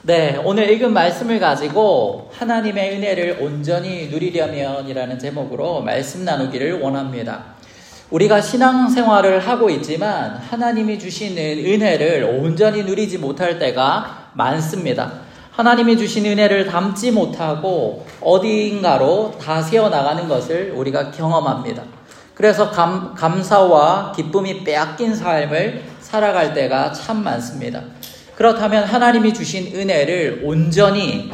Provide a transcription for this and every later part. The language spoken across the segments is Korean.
네, 오늘 읽은 말씀을 가지고 하나님의 은혜를 온전히 누리려면이라는 제목으로 말씀 나누기를 원합니다. 우리가 신앙생활을 하고 있지만 하나님이 주시는 은혜를 온전히 누리지 못할 때가 많습니다. 하나님이 주신 은혜를 담지 못하고 어딘가로 다 새어나가는 것을 우리가 경험합니다. 그래서 감사와 기쁨이 빼앗긴 삶을 살아갈 때가 참 많습니다. 그렇다면 하나님이 주신 은혜를 온전히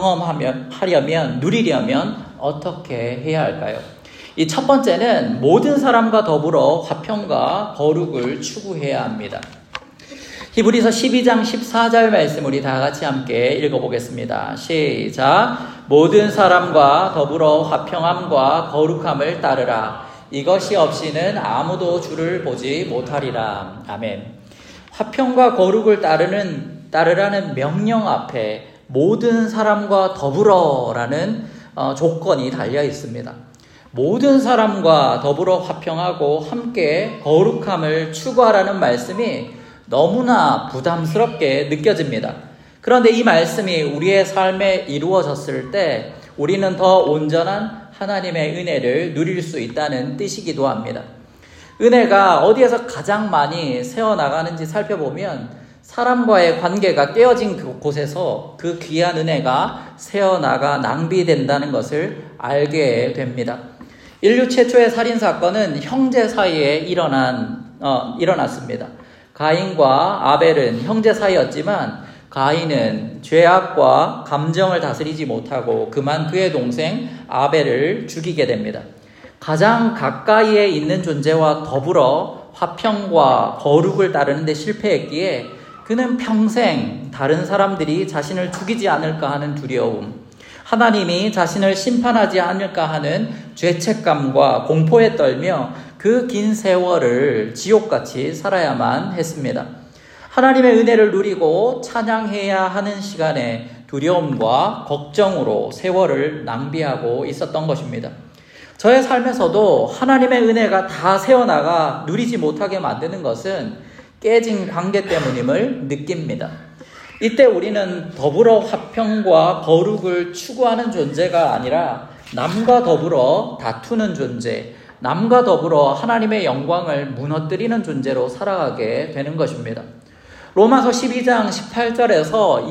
경험하려면, 누리려면 어떻게 해야 할까요? 이 첫 번째는 모든 사람과 더불어 화평과 거룩을 추구해야 합니다. 히브리서 12장 14절 말씀 우리 다 같이 함께 읽어보겠습니다. 시작. 모든 사람과 더불어 화평함과 거룩함을 따르라. 이것이 없이는 아무도 주를 보지 못하리라. 아멘. 화평과 거룩을 따르라는 명령 앞에 모든 사람과 더불어라는 조건이 달려 있습니다. 모든 사람과 더불어 화평하고 함께 거룩함을 추구하라는 말씀이 너무나 부담스럽게 느껴집니다. 그런데 이 말씀이 우리의 삶에 이루어졌을 때 우리는 더 온전한 하나님의 은혜를 누릴 수 있다는 뜻이기도 합니다. 은혜가 어디에서 가장 많이 새어나가는지 살펴보면 사람과의 관계가 깨어진 곳에서 그 귀한 은혜가 새어나가 낭비된다는 것을 알게 됩니다. 인류 최초의 살인사건은 형제 사이에 일어났습니다. 가인과 아벨은 형제 사이였지만 가인은 죄악과 감정을 다스리지 못하고 그만 그의 동생 아벨을 죽이게 됩니다. 가장 가까이에 있는 존재와 더불어 화평과 거룩을 따르는 데 실패했기에 그는 평생 다른 사람들이 자신을 죽이지 않을까 하는 두려움, 하나님이 자신을 심판하지 않을까 하는 죄책감과 공포에 떨며 그 긴 세월을 지옥같이 살아야만 했습니다. 하나님의 은혜를 누리고 찬양해야 하는 시간에 두려움과 걱정으로 세월을 낭비하고 있었던 것입니다. 저의 삶에서도 하나님의 은혜가 다 새어나가 누리지 못하게 만드는 것은 깨진 관계 때문임을 느낍니다. 이때 우리는 더불어 화평과 거룩을 추구하는 존재가 아니라 남과 더불어 다투는 존재, 남과 더불어 하나님의 영광을 무너뜨리는 존재로 살아가게 되는 것입니다. 로마서 12장 18절에서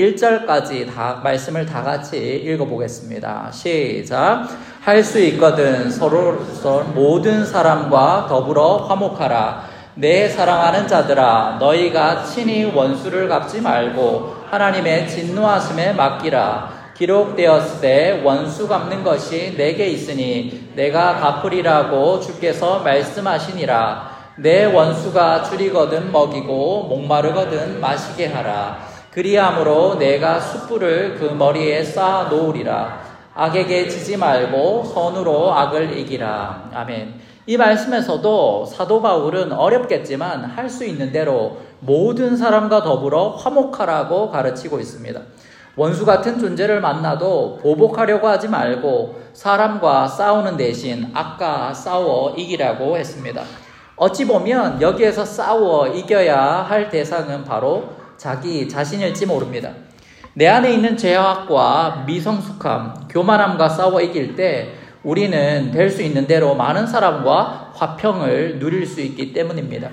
21절까지 말씀을 다 같이 읽어보겠습니다. 시작. 할 수 있거든 서로서 모든 사람과 더불어 화목하라. 내 사랑하는 자들아, 너희가 친히 원수를 갚지 말고 하나님의 진노하심에 맡기라. 기록되었을 때 원수 갚는 것이 내게 있으니 내가 갚으리라고 주께서 말씀하시니라. 내 원수가 줄이거든 먹이고 목마르거든 마시게 하라. 그리함으로 내가 숯불을 그 머리에 쌓아 놓으리라. 악에게 지지 말고 선으로 악을 이기라. 아멘. 이 말씀에서도 사도 바울은 어렵겠지만 할 수 있는 대로 모든 사람과 더불어 화목하라고 가르치고 있습니다. 원수 같은 존재를 만나도 보복하려고 하지 말고 사람과 싸우는 대신 악과 싸워 이기라고 했습니다. 어찌 보면 여기에서 싸워 이겨야 할 대상은 바로 자기 자신일지 모릅니다. 내 안에 있는 죄악과 미성숙함, 교만함과 싸워 이길 때 우리는 될 수 있는 대로 많은 사람과 화평을 누릴 수 있기 때문입니다.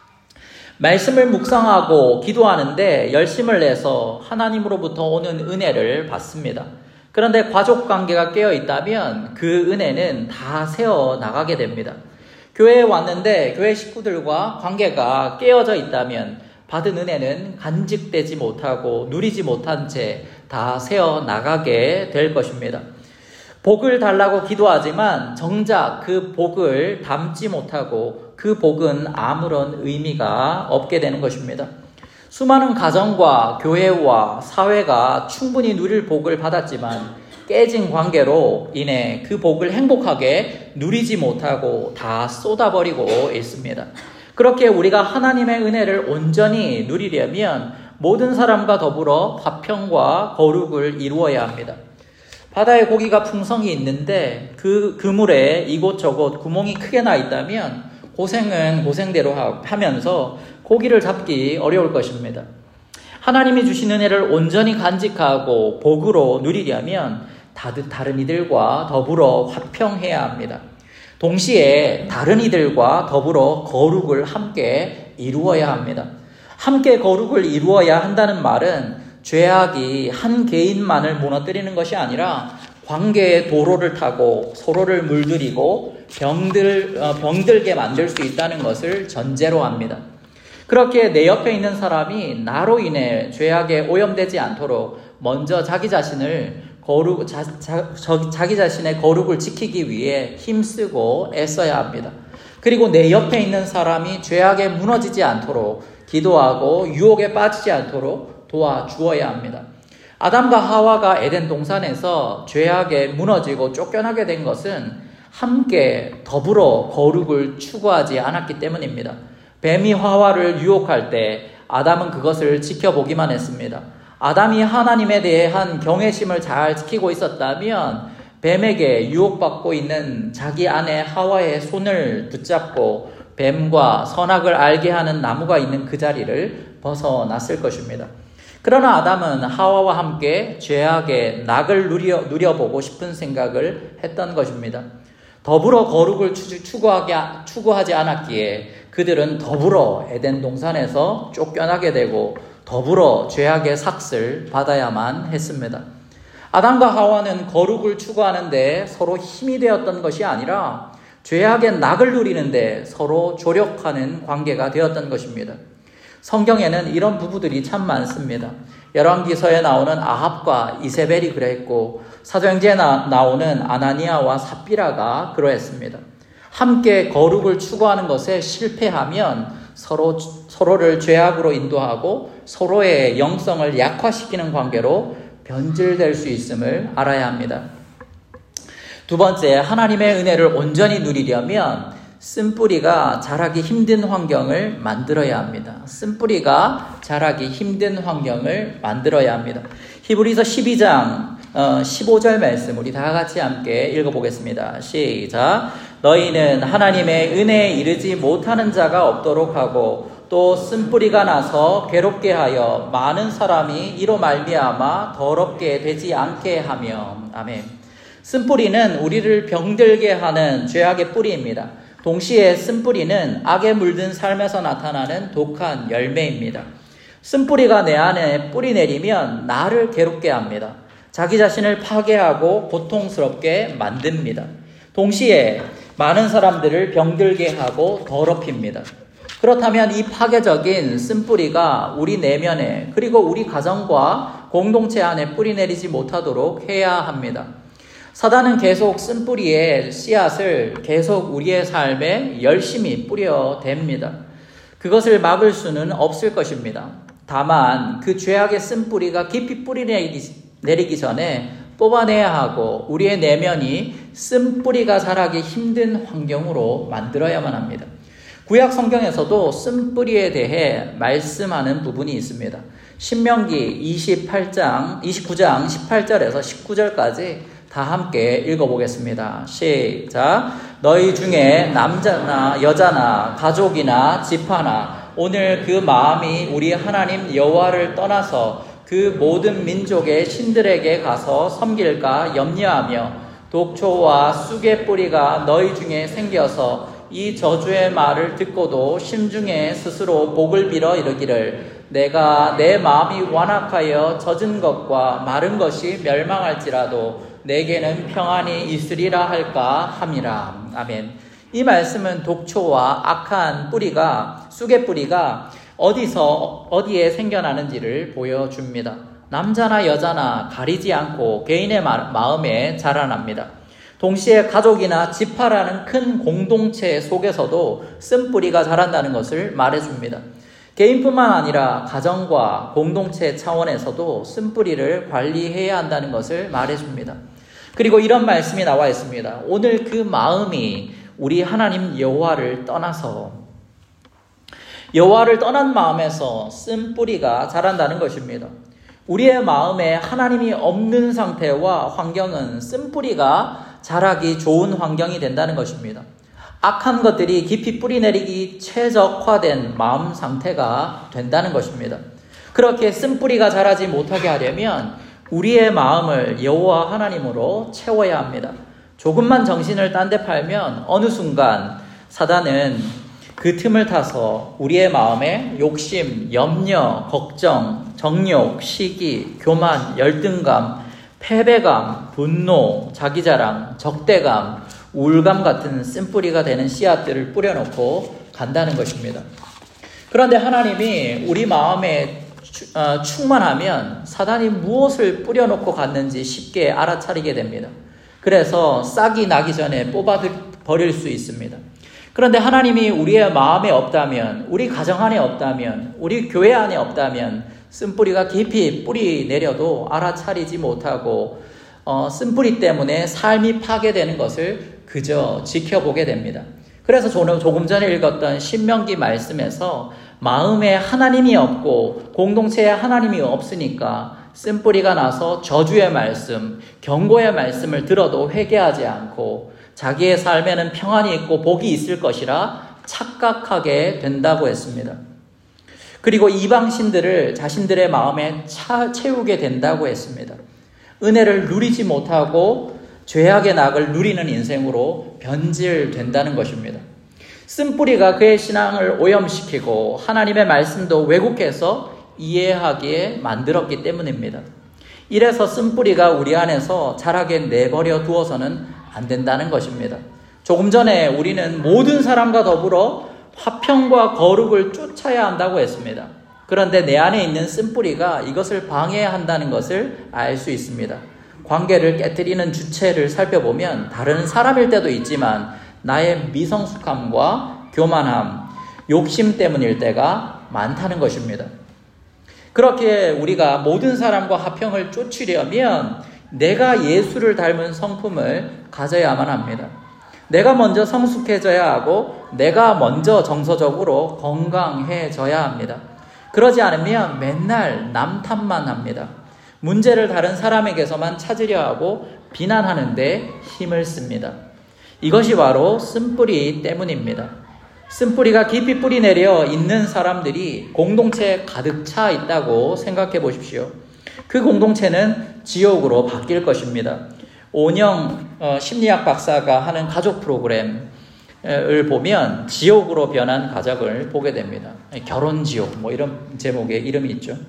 말씀을 묵상하고 기도하는데 열심을 내서 하나님으로부터 오는 은혜를 받습니다. 그런데 가족 관계가 깨어 있다면 그 은혜는 다 새어 나가게 됩니다. 교회에 왔는데 교회 식구들과 관계가 깨어져 있다면 받은 은혜는 간직되지 못하고 누리지 못한 채 다 새어 나가게 될 것입니다. 복을 달라고 기도하지만 정작 그 복을 담지 못하고 그 복은 아무런 의미가 없게 되는 것입니다. 수많은 가정과 교회와 사회가 충분히 누릴 복을 받았지만 깨진 관계로 인해 그 복을 행복하게 누리지 못하고 다 쏟아버리고 있습니다. 그렇게 우리가 하나님의 은혜를 온전히 누리려면 모든 사람과 더불어 화평과 거룩을 이루어야 합니다. 바다에 고기가 풍성히 있는데 그 그물에 이곳저곳 구멍이 크게 나 있다면 고생은 고생대로 하면서 고기를 잡기 어려울 것입니다. 하나님이 주신 은혜를 온전히 간직하고 복으로 누리려면 다른 이들과 더불어 화평해야 합니다. 동시에 다른 이들과 더불어 거룩을 함께 이루어야 합니다. 함께 거룩을 이루어야 한다는 말은 죄악이 한 개인만을 무너뜨리는 것이 아니라 관계의 도로를 타고 서로를 물들이고 병들게 만들 수 있다는 것을 전제로 합니다. 그렇게 내 옆에 있는 사람이 나로 인해 죄악에 오염되지 않도록 먼저 자기 자신의 거룩을 지키기 위해 힘쓰고 애써야 합니다. 그리고 내 옆에 있는 사람이 죄악에 무너지지 않도록 기도하고 유혹에 빠지지 않도록 도와주어야 합니다. 아담과 하와가 에덴 동산에서 죄악에 무너지고 쫓겨나게 된 것은 함께 더불어 거룩을 추구하지 않았기 때문입니다. 뱀이 하와를 유혹할 때 아담은 그것을 지켜보기만 했습니다. 아담이 하나님에 대한 경외심을 잘 지키고 있었다면 뱀에게 유혹받고 있는 자기 아내 하와의 손을 붙잡고 뱀과 선악을 알게 하는 나무가 있는 그 자리를 벗어났을 것입니다. 그러나 아담은 하와와 함께 죄악의 낙을 누려보고 싶은 생각을 했던 것입니다. 더불어 거룩을 추구하지 않았기에 그들은 더불어 에덴 동산에서 쫓겨나게 되고 더불어 죄악의 삭을 받아야만 했습니다. 아담과 하와는 거룩을 추구하는데 서로 힘이 되었던 것이 아니라 죄악의 낙을 누리는데 서로 조력하는 관계가 되었던 것입니다. 성경에는 이런 부부들이 참 많습니다. 열왕기서에 나오는 아합과 이세벨이 그랬고 사도행전에 나오는 아나니아와 삽비라가 그러했습니다. 함께 거룩을 추구하는 것에 실패하면 서로를 죄악으로 인도하고 서로의 영성을 약화시키는 관계로 변질될 수 있음을 알아야 합니다. 두 번째, 하나님의 은혜를 온전히 누리려면 쓴뿌리가 자라기 힘든 환경을 만들어야 합니다. 쓴뿌리가 자라기 힘든 환경을 만들어야 합니다. 히브리서 12장 15절 말씀 우리 다 같이 함께 읽어보겠습니다. 시작. 너희는 하나님의 은혜에 이르지 못하는 자가 없도록 하고 또 쓴뿌리가 나서 괴롭게 하여 많은 사람이 이로 말미암아 더럽게 되지 않게 하며. 아멘. 쓴뿌리는 우리를 병들게 하는 죄악의 뿌리입니다. 동시에 쓴뿌리는 악에 물든 삶에서 나타나는 독한 열매입니다. 쓴뿌리가 내 안에 뿌리 내리면 나를 괴롭게 합니다. 자기 자신을 파괴하고 고통스럽게 만듭니다. 동시에 많은 사람들을 병들게 하고 더럽힙니다. 그렇다면 이 파괴적인 쓴뿌리가 우리 내면에 그리고 우리 가정과 공동체 안에 뿌리 내리지 못하도록 해야 합니다. 사단은 계속 쓴뿌리의 씨앗을 계속 우리의 삶에 열심히 뿌려댑니다. 그것을 막을 수는 없을 것입니다. 다만 그 죄악의 쓴뿌리가 깊이 뿌리 내리기 전에 뽑아내야 하고 우리의 내면이 쓴뿌리가 자라기 힘든 환경으로 만들어야만 합니다. 구약 성경에서도 쓴뿌리에 대해 말씀하는 부분이 있습니다. 신명기 29장 18절에서 19절까지 다 함께 읽어보겠습니다. 시작. 너희 중에 남자나 여자나 가족이나 지파나 오늘 그 마음이 우리 하나님 여호와를 떠나서 그 모든 민족의 신들에게 가서 섬길까 염려하며 독초와 쑥의 뿌리가 너희 중에 생겨서 이 저주의 말을 듣고도 심중에 스스로 복을 빌어 이르기를 내가 내 마음이 완악하여 젖은 것과 마른 것이 멸망할지라도 내게는 평안이 있으리라 할까 함이라. 아멘. 이 말씀은 독초와 악한 뿌리가 쑥의 뿌리가 어디에 생겨나는지를 보여줍니다. 남자나 여자나 가리지 않고 개인의 마음에 자라납니다. 동시에 가족이나 지파라는 큰 공동체 속에서도 쓴뿌리가 자란다는 것을 말해줍니다. 개인뿐만 아니라 가정과 공동체 차원에서도 쓴뿌리를 관리해야 한다는 것을 말해줍니다. 그리고 이런 말씀이 나와 있습니다. 오늘 그 마음이 우리 하나님 여호와를 떠난 마음에서 쓴뿌리가 자란다는 것입니다. 우리의 마음에 하나님이 없는 상태와 환경은 쓴뿌리가 자라기 좋은 환경이 된다는 것입니다. 악한 것들이 깊이 뿌리 내리기 최적화된 마음 상태가 된다는 것입니다. 그렇게 쓴뿌리가 자라지 못하게 하려면 우리의 마음을 여호와 하나님으로 채워야 합니다. 조금만 정신을 딴 데 팔면 어느 순간 사단은 그 틈을 타서 우리의 마음에 욕심, 염려, 걱정, 정욕, 시기, 교만, 열등감, 패배감, 분노, 자기자랑, 적대감, 우울감 같은 쓴뿌리가 되는 씨앗들을 뿌려놓고 간다는 것입니다. 그런데 하나님이 우리 마음에 충만하면 사단이 무엇을 뿌려놓고 갔는지 쉽게 알아차리게 됩니다. 그래서 싹이 나기 전에 뽑아버릴 수 있습니다. 그런데 하나님이 우리의 마음에 없다면, 우리 가정 안에 없다면, 우리 교회 안에 없다면 쓴뿌리가 깊이 뿌리 내려도 알아차리지 못하고 쓴뿌리 때문에 삶이 파괴되는 것을 그저 지켜보게 됩니다. 그래서 저는 조금 전에 읽었던 신명기 말씀에서 마음에 하나님이 없고 공동체에 하나님이 없으니까 쓴뿌리가 나서 저주의 말씀, 경고의 말씀을 들어도 회개하지 않고 자기의 삶에는 평안이 있고 복이 있을 것이라 착각하게 된다고 했습니다. 그리고 이방신들을 자신들의 마음에 채우게 된다고 했습니다. 은혜를 누리지 못하고 죄악의 낙을 누리는 인생으로 변질된다는 것입니다. 쓴뿌리가 그의 신앙을 오염시키고 하나님의 말씀도 왜곡해서 이해하기에 만들었기 때문입니다. 이래서 쓴뿌리가 우리 안에서 자라게 내버려 두어서는 안 된다는 것입니다. 조금 전에 우리는 모든 사람과 더불어 화평과 거룩을 쫓아야 한다고 했습니다. 그런데 내 안에 있는 쓴뿌리가 이것을 방해한다는 것을 알 수 있습니다. 관계를 깨뜨리는 주체를 살펴보면 다른 사람일 때도 있지만 나의 미성숙함과 교만함, 욕심 때문일 때가 많다는 것입니다. 그렇게 우리가 모든 사람과 화평을 쫓으려면 내가 예수를 닮은 성품을 가져야만 합니다. 내가 먼저 성숙해져야 하고 내가 먼저 정서적으로 건강해져야 합니다. 그러지 않으면 맨날 남 탓만 합니다. 문제를 다른 사람에게서만 찾으려 하고 비난하는데 힘을 씁니다. 이것이 바로 쓴뿌리 때문입니다. 쓴뿌리가 깊이 뿌리 내려 있는 사람들이 공동체에 가득 차 있다고 생각해 보십시오. 그 공동체는 지옥으로 바뀔 것입니다. 오은영 심리학 박사가 하는 가족 프로그램을 보면 지옥으로 변한 가족을 보게 됩니다. 결혼지옥 이런 제목의 이름이 있죠.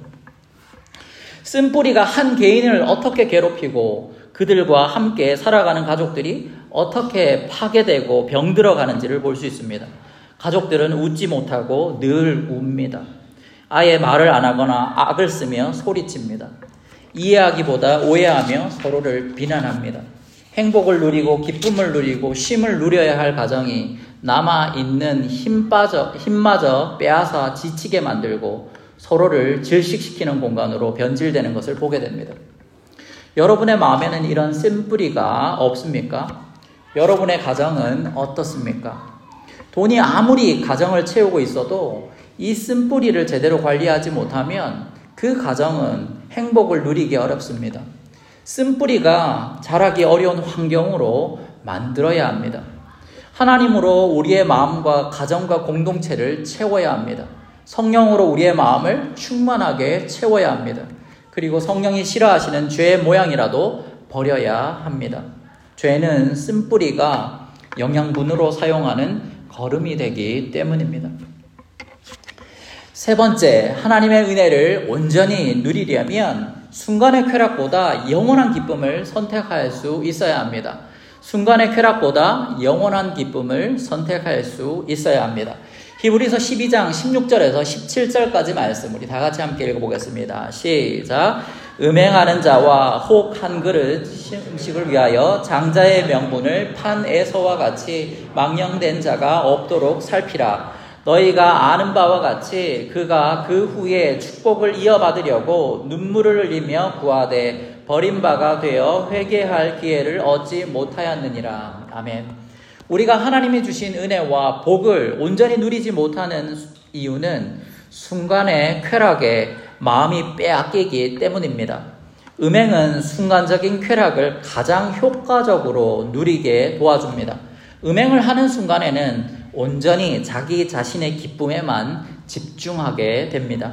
쓴뿌리가 한 개인을 어떻게 괴롭히고 그들과 함께 살아가는 가족들이 어떻게 파괴되고 병들어가는지를 볼 수 있습니다. 가족들은 웃지 못하고 늘 웁니다. 아예 말을 안 하거나 악을 쓰며 소리칩니다. 이해하기보다 오해하며 서로를 비난합니다. 행복을 누리고 기쁨을 누리고 쉼을 누려야 할 가정이 남아있는 힘마저 빼앗아 지치게 만들고 서로를 질식시키는 공간으로 변질되는 것을 보게 됩니다. 여러분의 마음에는 이런 쓴뿌리가 없습니까? 여러분의 가정은 어떻습니까? 돈이 아무리 가정을 채우고 있어도 이 쓴뿌리를 제대로 관리하지 못하면 그 가정은 행복을 누리기 어렵습니다. 쓴뿌리가 자라기 어려운 환경으로 만들어야 합니다. 하나님으로 우리의 마음과 가정과 공동체를 채워야 합니다. 성령으로 우리의 마음을 충만하게 채워야 합니다. 그리고 성령이 싫어하시는 죄의 모양이라도 버려야 합니다. 죄는 쓴뿌리가 영양분으로 사용하는 거름이 되기 때문입니다. 세 번째, 하나님의 은혜를 온전히 누리려면 순간의 쾌락보다 영원한 기쁨을 선택할 수 있어야 합니다. 순간의 쾌락보다 영원한 기쁨을 선택할 수 있어야 합니다. 히브리서 12장 16절에서 17절까지 말씀 우리 다 같이 함께 읽어보겠습니다. 시작. 음행하는 자와 혹 한 그릇 음식을 위하여 장자의 명분을 판 에서와 같이 망령된 자가 없도록 살피라. 너희가 아는 바와 같이 그가 그 후에 축복을 이어받으려고 눈물을 흘리며 구하되 버림바가 되어 회개할 기회를 얻지 못하였느니라. 아멘. 우리가 하나님이 주신 은혜와 복을 온전히 누리지 못하는 이유는 순간의 쾌락에 마음이 빼앗기기 때문입니다. 음행은 순간적인 쾌락을 가장 효과적으로 누리게 도와줍니다. 음행을 하는 순간에는 온전히 자기 자신의 기쁨에만 집중하게 됩니다.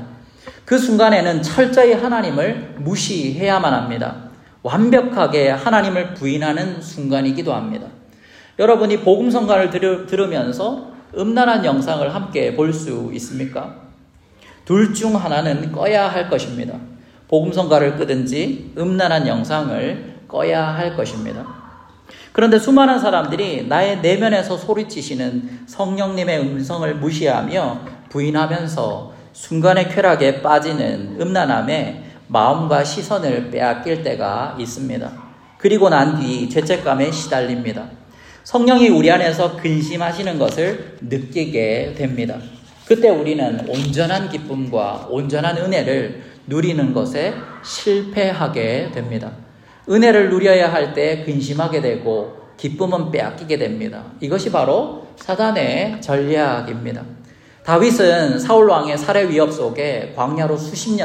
그 순간에는 철저히 하나님을 무시해야만 합니다. 완벽하게 하나님을 부인하는 순간이기도 합니다. 여러분이 복음성가를 들으면서 음란한 영상을 함께 볼 수 있습니까? 둘 중 하나는 꺼야 할 것입니다. 복음성가를 끄든지 음란한 영상을 꺼야 할 것입니다. 그런데 수많은 사람들이 나의 내면에서 소리치시는 성령님의 음성을 무시하며 부인하면서 순간의 쾌락에 빠지는 음란함에 마음과 시선을 빼앗길 때가 있습니다. 그리고 난 뒤 죄책감에 시달립니다. 성령이 우리 안에서 근심하시는 것을 느끼게 됩니다. 그때 우리는 온전한 기쁨과 온전한 은혜를 누리는 것에 실패하게 됩니다. 은혜를 누려야 할 때 근심하게 되고 기쁨은 빼앗기게 됩니다. 이것이 바로 사단의 전략입니다. 다윗은 사울 왕의 살해 위협 속에 광야로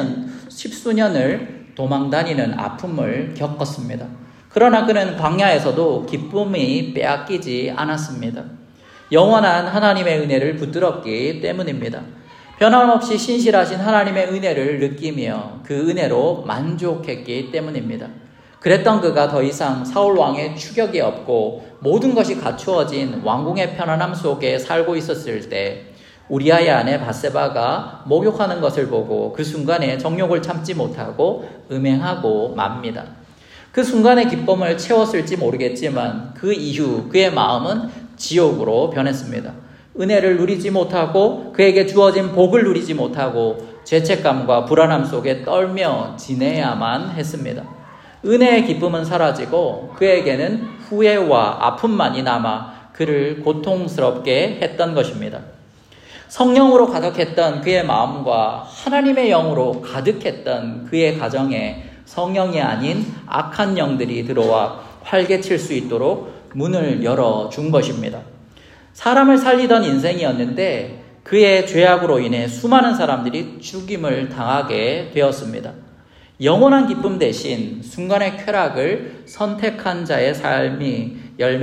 십수년을 도망다니는 아픔을 겪었습니다. 그러나 그는 광야에서도 기쁨이 빼앗기지 않았습니다. 영원한 하나님의 은혜를 붙들었기 때문입니다. 변함없이 신실하신 하나님의 은혜를 느끼며 그 은혜로 만족했기 때문입니다. 그랬던 그가 더 이상 사울 왕의 추격이 없고 모든 것이 갖추어진 왕궁의 편안함 속에 살고 있었을 때 우리아의 아내 밧세바가 목욕하는 것을 보고 그 순간에 정욕을 참지 못하고 음행하고 맙니다. 그 순간의 기쁨을 채웠을지 모르겠지만 그 이후 그의 마음은 지옥으로 변했습니다. 은혜를 누리지 못하고 그에게 주어진 복을 누리지 못하고 죄책감과 불안함 속에 떨며 지내야만 했습니다. 은혜의 기쁨은 사라지고 그에게는 후회와 아픔만이 남아 그를 고통스럽게 했던 것입니다. 성령으로 가득했던 그의 마음과 하나님의 영으로 가득했던 그의 가정에 성령이 아닌 악한 영들이 들어와 활개칠 수 있도록 문을 열어준 것입니다. 사람을 살리던 인생이었는데 그의 죄악으로 인해 수많은 사람들이 죽임을 당하게 되었습니다. 영원한 기쁨 대신 순간의 쾌락을 선택한 자의 삶이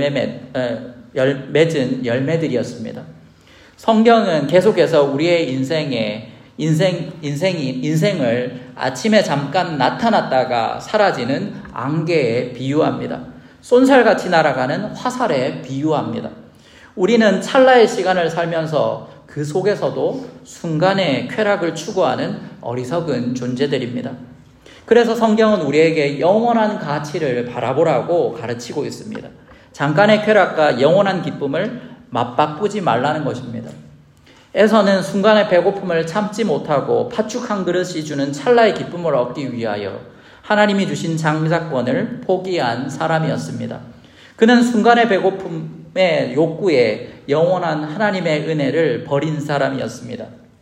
맺은 열매들이었습니다. 성경은 계속해서 우리의 인생을 아침에 잠깐 나타났다가 사라지는 안개에 비유합니다. 쏜살같이 날아가는 화살에 비유합니다. 우리는 찰나의 시간을 살면서 그 속에서도 순간의 쾌락을 추구하는 어리석은 존재들입니다. 그래서 성경은 우리에게 영원한 가치를 바라보라고 가르치고 있습니다. 잠깐의 쾌락과 영원한 기쁨을 맞바꾸지 말라는 것입니다. 에서는 순간의 배고픔을 참지 못하고 팥죽 한 그릇이 주는 찰나의 기쁨을 얻기 위하여 하나님이 주신 장자권을 포기한 사람이었습니다. 그는 순간의 배고픔의 욕구에 영원한 하나님의 은혜를 버린 사람이었습니다.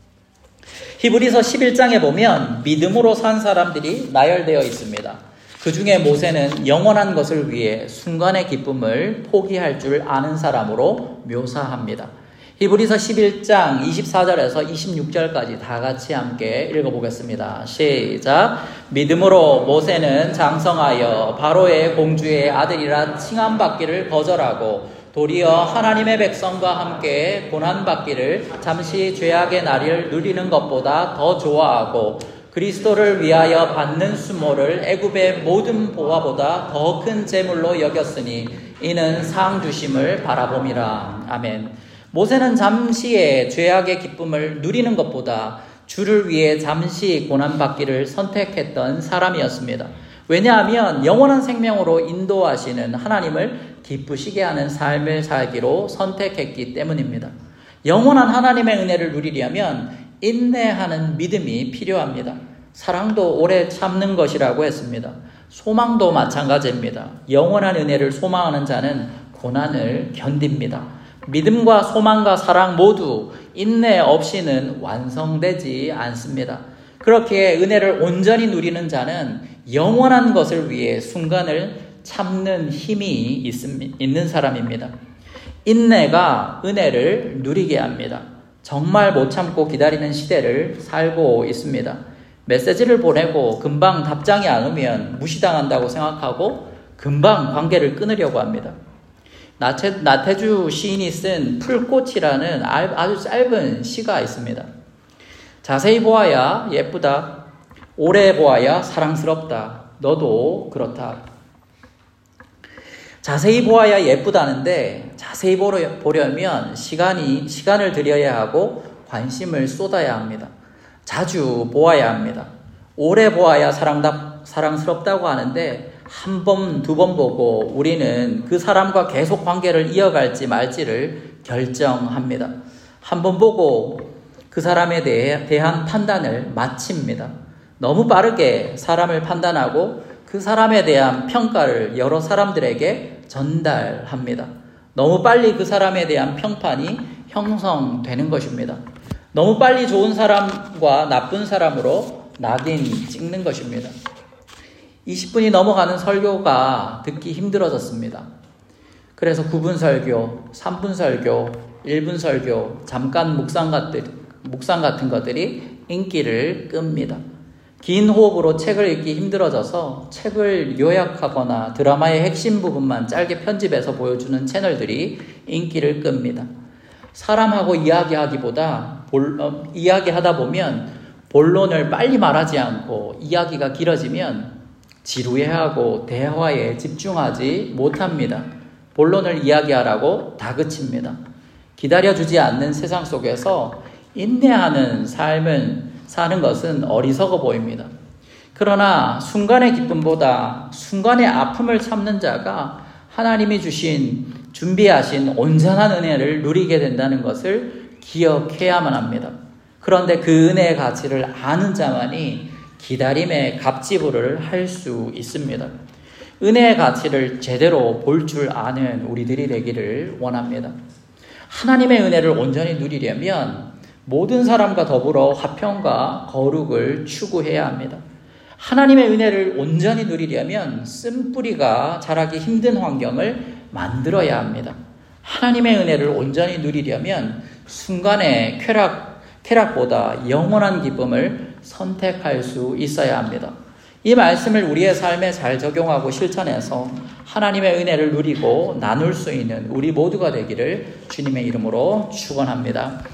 히브리서 11장에 보면 믿음으로 산 사람들이 나열되어 있습니다. 그 중에 모세는 영원한 것을 위해 순간의 기쁨을 포기할 줄 아는 사람으로 묘사합니다. 히브리서 11장 24절에서 26절까지 다 같이 함께 읽어보겠습니다. 시작. 믿음으로 모세는 장성하여 바로의 공주의 아들이라 칭함받기를 거절하고 도리어 하나님의 백성과 함께 고난받기를 잠시 죄악의 날을 누리는 것보다 더 좋아하고 그리스도를 위하여 받는 수모를 애굽의 모든 보화보다 더 큰 재물로 여겼으니 이는 상 주심을 바라봄이라. 아멘. 모세는 잠시의 죄악의 기쁨을 누리는 것보다 주를 위해 잠시 고난받기를 선택했던 사람이었습니다. 왜냐하면 영원한 생명으로 인도하시는 하나님을 기쁘시게 하는 삶을 살기로 선택했기 때문입니다. 영원한 하나님의 은혜를 누리려면 인내하는 믿음이 필요합니다. 사랑도 오래 참는 것이라고 했습니다. 소망도 마찬가지입니다. 영원한 은혜를 소망하는 자는 고난을 견딥니다. 믿음과 소망과 사랑 모두 인내 없이는 완성되지 않습니다. 그렇게 은혜를 온전히 누리는 자는 영원한 것을 위해 순간을 참는 힘이 있는 사람입니다. 인내가 은혜를 누리게 합니다. 정말 못 참고 기다리는 시대를 살고 있습니다. 메시지를 보내고 금방 답장이 안 오면 무시당한다고 생각하고 금방 관계를 끊으려고 합니다. 나태주 시인이 쓴 풀꽃이라는 아주 짧은 시가 있습니다. 자세히 보아야 예쁘다. 오래 보아야 사랑스럽다. 너도 그렇다. 자세히 보아야 예쁘다는데 자세히 보려면 시간을 들여야 하고 관심을 쏟아야 합니다. 자주 보아야 합니다. 오래 보아야 사랑스럽다고 하는데 한 번, 두 번 보고 우리는 그 사람과 계속 관계를 이어갈지 말지를 결정합니다. 한 번 보고 그 사람에 대한 판단을 마칩니다. 너무 빠르게 사람을 판단하고 그 사람에 대한 평가를 여러 사람들에게 전달합니다. 너무 빨리 그 사람에 대한 평판이 형성되는 것입니다. 너무 빨리 좋은 사람과 나쁜 사람으로 낙인 찍는 것입니다. 20분이 넘어가는 설교가 듣기 힘들어졌습니다. 그래서 9분 설교, 3분 설교, 1분 설교, 잠깐 묵상 같은 것들이 인기를 끕니다. 긴 호흡으로 책을 읽기 힘들어져서 책을 요약하거나 드라마의 핵심 부분만 짧게 편집해서 보여주는 채널들이 인기를 끕니다. 사람하고 이야기하다 보면 본론을 빨리 말하지 않고 이야기가 길어지면 지루해하고 대화에 집중하지 못합니다. 본론을 이야기하라고 다그칩니다. 기다려주지 않는 세상 속에서 인내하는 삶을 사는 것은 어리석어 보입니다. 그러나 순간의 기쁨보다 순간의 아픔을 참는 자가 하나님이 준비하신 온전한 은혜를 누리게 된다는 것을 기억해야만 합니다. 그런데 그 은혜의 가치를 아는 자만이 기다림의 값지불을 할 수 있습니다. 은혜의 가치를 제대로 볼 줄 아는 우리들이 되기를 원합니다. 하나님의 은혜를 온전히 누리려면 모든 사람과 더불어 화평과 거룩을 추구해야 합니다. 하나님의 은혜를 온전히 누리려면 쓴뿌리가 자라기 힘든 환경을 만들어야 합니다. 하나님의 은혜를 온전히 누리려면 순간의 쾌락보다 영원한 기쁨을 선택할 수 있어야 합니다. 이 말씀을 우리의 삶에 잘 적용하고 실천해서 하나님의 은혜를 누리고 나눌 수 있는 우리 모두가 되기를 주님의 이름으로 축원합니다.